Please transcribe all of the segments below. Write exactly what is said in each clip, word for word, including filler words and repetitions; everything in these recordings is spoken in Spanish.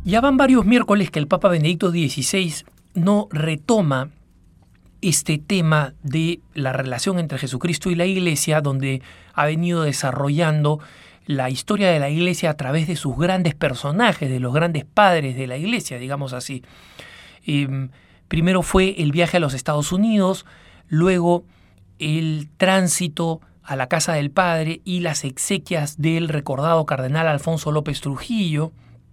Ya van varios miércoles que el Papa Benedicto dieciséis no retoma este tema de la relación entre Jesucristo y la Iglesia, donde ha venido desarrollando la historia de la Iglesia a través de sus grandes personajes, de los grandes padres de la Iglesia, digamos así. Eh, primero fue el viaje a los Estados Unidos, luego el tránsito a la casa del Padre y las exequias del recordado cardenal Alfonso López Trujillo.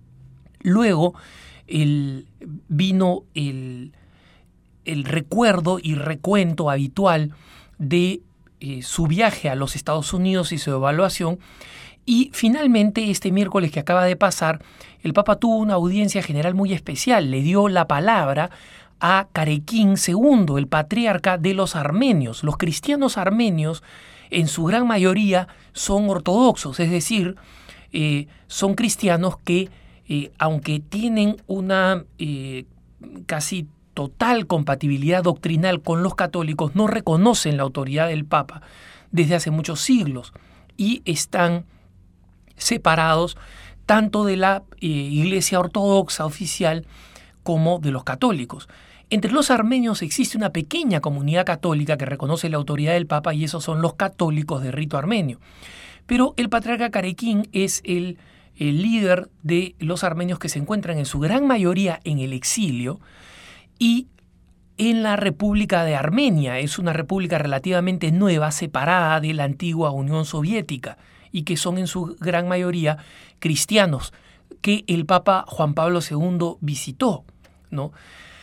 Luego el, vino el, el recuerdo y recuento habitual de eh, su viaje a los Estados Unidos y su evaluación. Y finalmente, este miércoles que acaba de pasar, el Papa tuvo una audiencia general muy especial. Le dio la palabra a Carequín segundo, el patriarca de los armenios. Los cristianos armenios, en su gran mayoría, son ortodoxos, es decir, eh, son cristianos que, eh, aunque tienen una eh, casi total compatibilidad doctrinal con los católicos, no reconocen la autoridad del Papa desde hace muchos siglos y están separados tanto de la eh, Iglesia ortodoxa oficial como de los católicos. Entre los armenios existe una pequeña comunidad católica que reconoce la autoridad del Papa y esos son los católicos de rito armenio. Pero el patriarca Carequín es el, el líder de los armenios que se encuentran en su gran mayoría en el exilio y en la República de Armenia. Es una república relativamente nueva, separada de la antigua Unión Soviética y que son en su gran mayoría cristianos, que el Papa Juan Pablo segundo visitó, ¿no?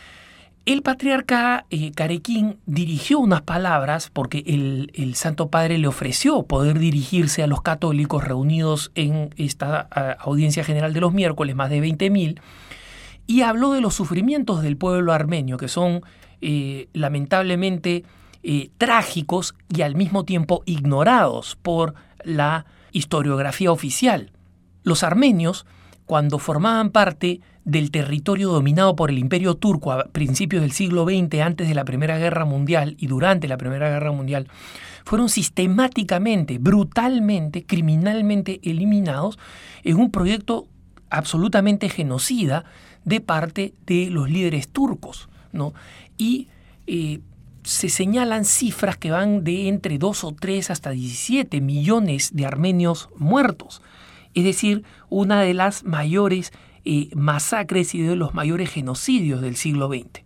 El patriarca eh, Carequín dirigió unas palabras porque el, el Santo Padre le ofreció poder dirigirse a los católicos reunidos en esta uh, audiencia general de los miércoles, más de veinte mil, y habló de los sufrimientos del pueblo armenio, que son eh, lamentablemente eh, trágicos y al mismo tiempo ignorados por la historiografía oficial. Los armenios, cuando formaban parte del territorio dominado por el Imperio Turco a principios del siglo veinte, antes de la Primera Guerra Mundial y durante la Primera Guerra Mundial, fueron sistemáticamente, brutalmente, criminalmente eliminados en un proyecto absolutamente genocida de parte de los líderes turcos, ¿no? Y eh, se señalan cifras que van de entre dos o tres hasta diecisiete millones de armenios muertos. Es decir, una de las mayores eh, masacres y de los mayores genocidios del siglo veinte.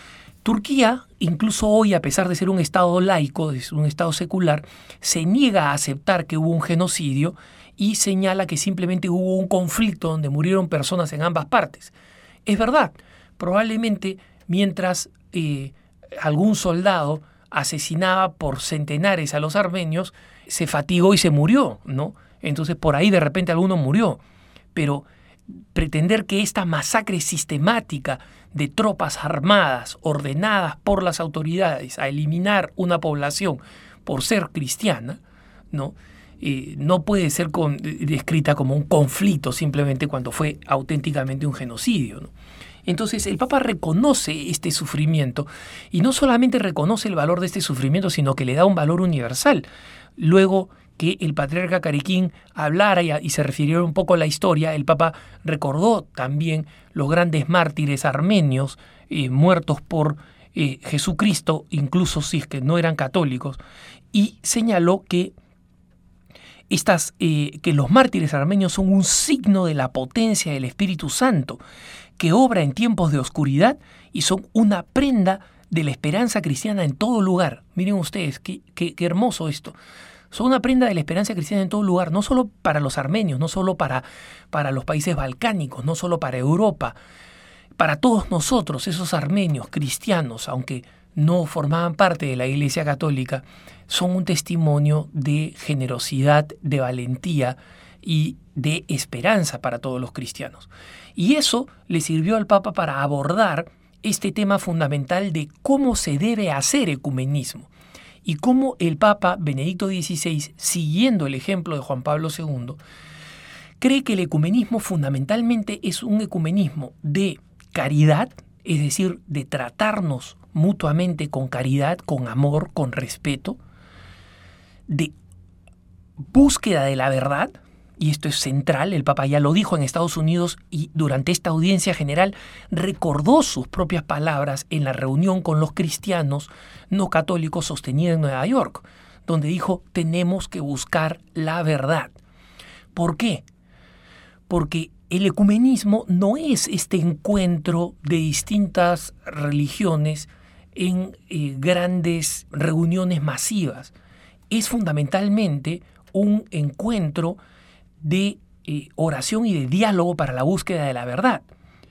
Turquía, incluso hoy, a pesar de ser un estado laico, es un estado secular, se niega a aceptar que hubo un genocidio y señala que simplemente hubo un conflicto donde murieron personas en ambas partes. Es verdad, probablemente mientras eh, algún soldado asesinaba por centenares a los armenios, se fatigó y se murió, ¿no? Entonces por ahí de repente alguno murió. Pero pretender que esta masacre sistemática de tropas armadas ordenadas por las autoridades a eliminar una población por ser cristiana, ¿no? Eh, no puede ser con, descrita como un conflicto simplemente cuando fue auténticamente un genocidio, ¿no? Entonces el Papa reconoce este sufrimiento y no solamente reconoce el valor de este sufrimiento, sino que le da un valor universal. Luego que el patriarca Carequín hablara y, y se refiriera un poco a la historia, el Papa recordó también los grandes mártires armenios eh, muertos por eh, Jesucristo, incluso si es que no eran católicos, y señaló que Estas, eh, que los mártires armenios son un signo de la potencia del Espíritu Santo, que obra en tiempos de oscuridad y son una prenda de la esperanza cristiana en todo lugar. Miren ustedes, qué, qué, qué hermoso esto. Son una prenda de la esperanza cristiana en todo lugar, no solo para los armenios, no solo para, para los países balcánicos, no solo para Europa, para todos nosotros, esos armenios cristianos, aunque no formaban parte de la Iglesia Católica, son un testimonio de generosidad, de valentía y de esperanza para todos los cristianos. Y eso le sirvió al Papa para abordar este tema fundamental de cómo se debe hacer ecumenismo y cómo el Papa Benedicto dieciséis, siguiendo el ejemplo de Juan Pablo segundo, cree que el ecumenismo fundamentalmente es un ecumenismo de caridad, es decir, de tratarnos mutuamente con caridad, con amor, con respeto, de búsqueda de la verdad, y esto es central, el Papa ya lo dijo en Estados Unidos y durante esta audiencia general recordó sus propias palabras en la reunión con los cristianos no católicos sostenida en Nueva York, donde dijo: tenemos que buscar la verdad. ¿Por qué? Porque el ecumenismo no es este encuentro de distintas religiones en eh, grandes reuniones masivas. Es fundamentalmente un encuentro de eh, oración y de diálogo para la búsqueda de la verdad.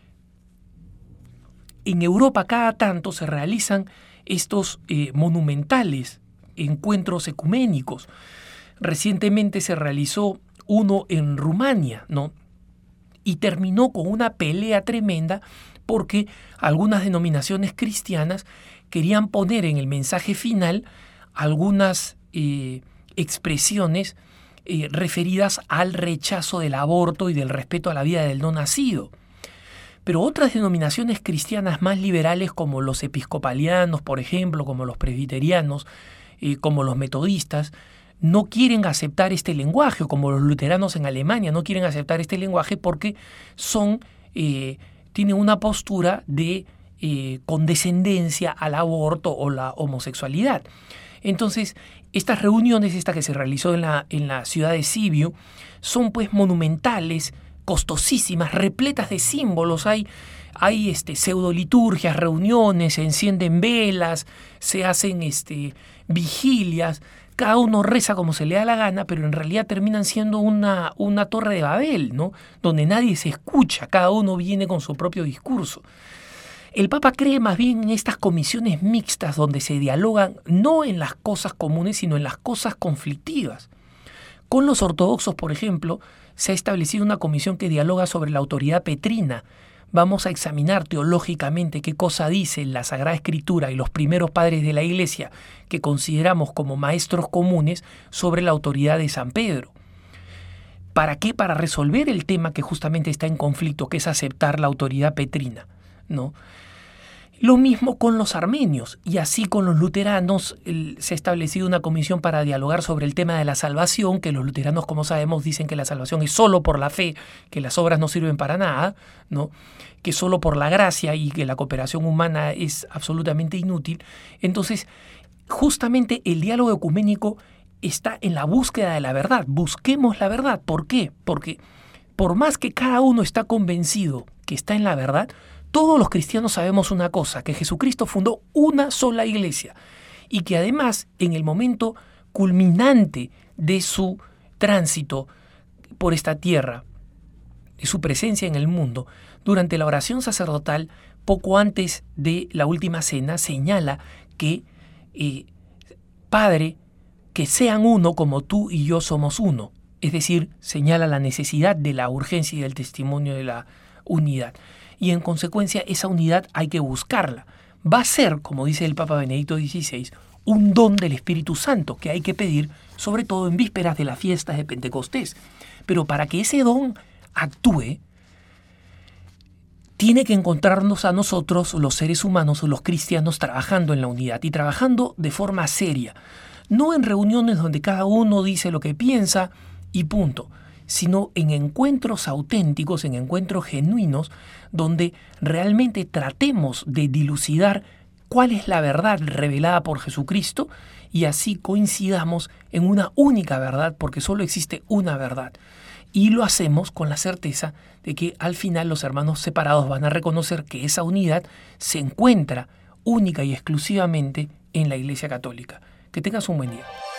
En Europa cada tanto se realizan estos eh, monumentales encuentros ecuménicos. Recientemente se realizó uno en Rumania, ¿no? Y terminó con una pelea tremenda porque algunas denominaciones cristianas querían poner en el mensaje final algunas eh, expresiones eh, referidas al rechazo del aborto y del respeto a la vida del no nacido. Pero otras denominaciones cristianas más liberales, como los episcopalianos, por ejemplo, como los presbiterianos, eh, como los metodistas, no quieren aceptar este lenguaje, como los luteranos en Alemania no quieren aceptar este lenguaje porque son, eh, tienen una postura de eh, condescendencia al aborto o la homosexualidad. Entonces, estas reuniones, esta que se realizó en la, en la ciudad de Sibiu, son pues monumentales, costosísimas, repletas de símbolos. Hay, hay este, pseudoliturgias, reuniones, se encienden velas, se hacen este, vigilias. Cada uno reza como se le da la gana, pero en realidad terminan siendo una, una torre de Babel, ¿no? Donde nadie se escucha, cada uno viene con su propio discurso. El Papa cree más bien en estas comisiones mixtas donde se dialogan no en las cosas comunes, sino en las cosas conflictivas. Con los ortodoxos, por ejemplo, se ha establecido una comisión que dialoga sobre la autoridad petrina. Vamos a examinar teológicamente qué cosa dice la Sagrada Escritura y los primeros padres de la Iglesia que consideramos como maestros comunes sobre la autoridad de San Pedro. ¿Para qué? Para resolver el tema que justamente está en conflicto, que es aceptar la autoridad petrina, ¿no? Lo mismo con los armenios y así con los luteranos. El, se ha establecido una comisión para dialogar sobre el tema de la salvación, que los luteranos, como sabemos, dicen que la salvación es solo por la fe, que las obras no sirven para nada, ¿no? Que solo por la gracia y que la cooperación humana es absolutamente inútil. Entonces, justamente el diálogo ecuménico está en la búsqueda de la verdad. Busquemos la verdad. ¿Por qué? Porque por más que cada uno está convencido que está en la verdad, todos los cristianos sabemos una cosa, que Jesucristo fundó una sola iglesia y que además en el momento culminante de su tránsito por esta tierra, de su presencia en el mundo, durante la oración sacerdotal, poco antes de la última cena, señala que eh, Padre, que sean uno como tú y yo somos uno. Es decir, señala la necesidad de la urgencia y del testimonio de la unidad. Y en consecuencia esa unidad hay que buscarla. Va a ser, como dice el Papa Benedicto dieciséis, un don del Espíritu Santo que hay que pedir, sobre todo en vísperas de las fiestas de Pentecostés. Pero para que ese don actúe, tiene que encontrarnos a nosotros, los seres humanos, los cristianos, trabajando en la unidad y trabajando de forma seria. No en reuniones donde cada uno dice lo que piensa y punto, sino en encuentros auténticos, en encuentros genuinos, donde realmente tratemos de dilucidar cuál es la verdad revelada por Jesucristo y así coincidamos en una única verdad, porque solo existe una verdad. Y lo hacemos con la certeza de que al final los hermanos separados van a reconocer que esa unidad se encuentra única y exclusivamente en la Iglesia Católica. Que tengas un buen día.